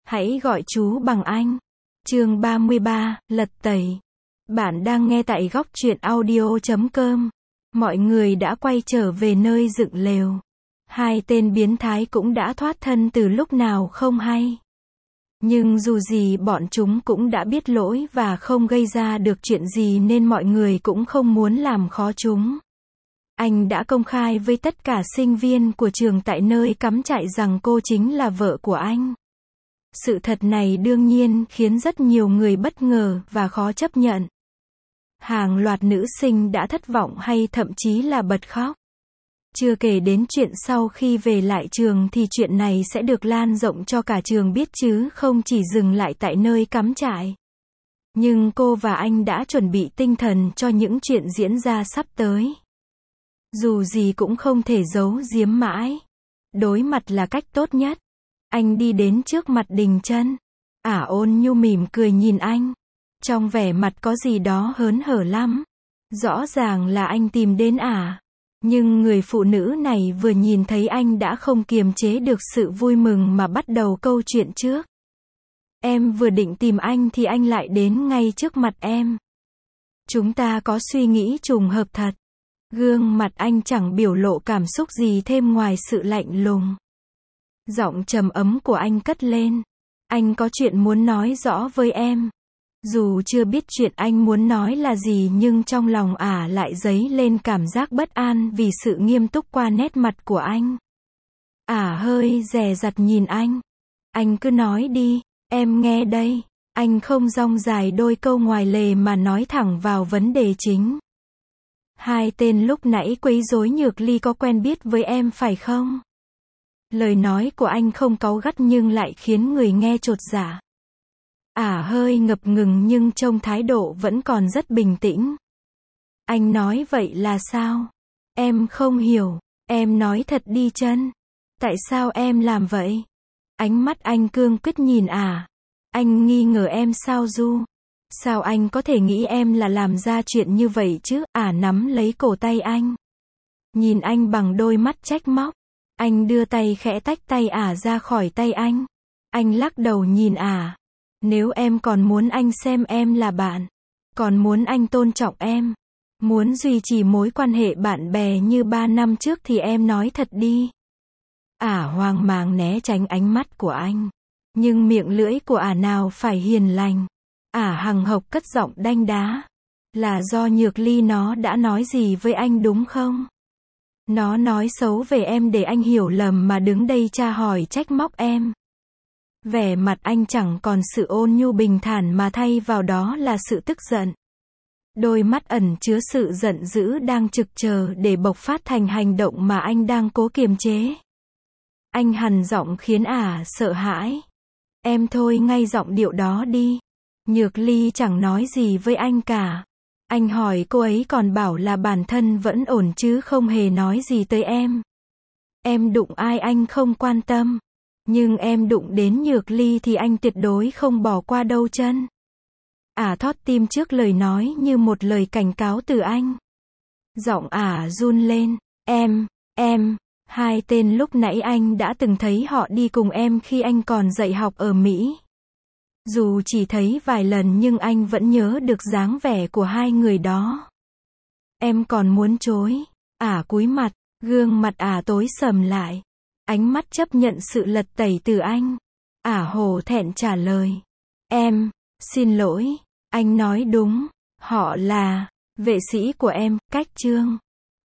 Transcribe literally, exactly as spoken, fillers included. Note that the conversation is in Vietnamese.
Hãy gọi chú bằng anh. Chương ba mươi ba, lật tẩy. Bạn đang nghe tại góc truyện audio chấm com. Mọi người đã quay trở về nơi dựng lều. Hai tên biến thái cũng đã thoát thân từ lúc nào không hay. Nhưng dù gì bọn chúng cũng đã biết lỗi và không gây ra được chuyện gì nên mọi người cũng không muốn làm khó chúng. Anh đã công khai với tất cả sinh viên của trường tại nơi cắm trại rằng cô chính là vợ của anh. Sự thật này đương nhiên khiến rất nhiều người bất ngờ và khó chấp nhận. Hàng loạt nữ sinh đã thất vọng hay thậm chí là bật khóc. Chưa kể đến chuyện sau khi về lại trường thì chuyện này sẽ được lan rộng cho cả trường biết chứ không chỉ dừng lại tại nơi cắm trại. Nhưng cô và anh đã chuẩn bị tinh thần cho những chuyện diễn ra sắp tới. Dù gì cũng không thể giấu giếm mãi. Đối mặt là cách tốt nhất. Anh đi đến trước mặt Đình Chân. Ả ôn nhu mỉm cười nhìn anh. Trong vẻ mặt có gì đó hớn hở lắm. Rõ ràng là anh tìm đến Ả. Nhưng người phụ nữ này vừa nhìn thấy anh đã không kiềm chế được sự vui mừng mà bắt đầu câu chuyện trước. Em vừa định tìm anh thì anh lại đến ngay trước mặt em. Chúng ta có suy nghĩ trùng hợp thật. Gương mặt anh chẳng biểu lộ cảm xúc gì thêm ngoài sự lạnh lùng. Giọng trầm ấm của anh cất lên. Anh có chuyện muốn nói rõ với em. Dù chưa biết chuyện anh muốn nói là gì nhưng trong lòng Ả lại dấy lên cảm giác bất an vì sự nghiêm túc qua nét mặt của anh. Ả hơi dè dặt nhìn anh. Anh cứ nói đi, em nghe đây. Anh không rong dài đôi câu ngoài lề mà nói thẳng vào vấn đề chính. Hai tên lúc nãy quấy rối Nhược Ly có quen biết với em phải không? Lời nói của anh không cáu gắt nhưng lại khiến người nghe chột dạ. Ả hơi ngập ngừng nhưng trông thái độ vẫn còn rất bình tĩnh. Anh nói vậy là sao? Em không hiểu. Em nói thật đi Chân. Tại sao em làm vậy? Ánh mắt anh cương quyết nhìn Ả. Anh nghi ngờ em sao Du? Sao anh có thể nghĩ em là làm ra chuyện như vậy chứ? Ả nắm lấy cổ tay anh. Nhìn anh bằng đôi mắt trách móc. Anh đưa tay khẽ tách tay Ả ra khỏi tay anh. Anh lắc đầu nhìn Ả. Nếu em còn muốn anh xem em là bạn, còn muốn anh tôn trọng em, muốn duy trì mối quan hệ bạn bè như ba năm trước thì em nói thật đi. Ả hoang mang né tránh ánh mắt của anh. Nhưng miệng lưỡi của Ả nào phải hiền lành. Ả hằng hộc cất giọng đanh đá. Là do Nhược Ly nó đã nói gì với anh đúng không? Nó nói xấu về em để anh hiểu lầm mà đứng đây tra hỏi trách móc em. Vẻ mặt anh chẳng còn sự ôn nhu bình thản mà thay vào đó là sự tức giận. Đôi mắt ẩn chứa sự giận dữ đang trực chờ để bộc phát thành hành động mà anh đang cố kiềm chế. Anh hằn giọng khiến Ả sợ hãi. Em thôi ngay giọng điệu đó đi. Nhược Ly chẳng nói gì với anh cả. Anh hỏi cô ấy còn bảo là bản thân vẫn ổn chứ không hề nói gì tới em. Em đụng ai anh không quan tâm. Nhưng em đụng đến Nhược Ly thì anh tuyệt đối không bỏ qua đâu Chân. Ả thót tim trước lời nói như một lời cảnh cáo từ anh. Giọng Ả run lên. Em, em, hai tên lúc nãy anh đã từng thấy họ đi cùng em khi anh còn dạy học ở Mỹ. Dù chỉ thấy vài lần nhưng anh vẫn nhớ được dáng vẻ của hai người đó. Em còn muốn chối. Ả cúi mặt, gương mặt Ả tối sầm lại. Ánh mắt chấp nhận sự lật tẩy từ anh. Ả hổ thẹn trả lời. Em, xin lỗi, anh nói đúng. Họ là vệ sĩ của em, cách Trương.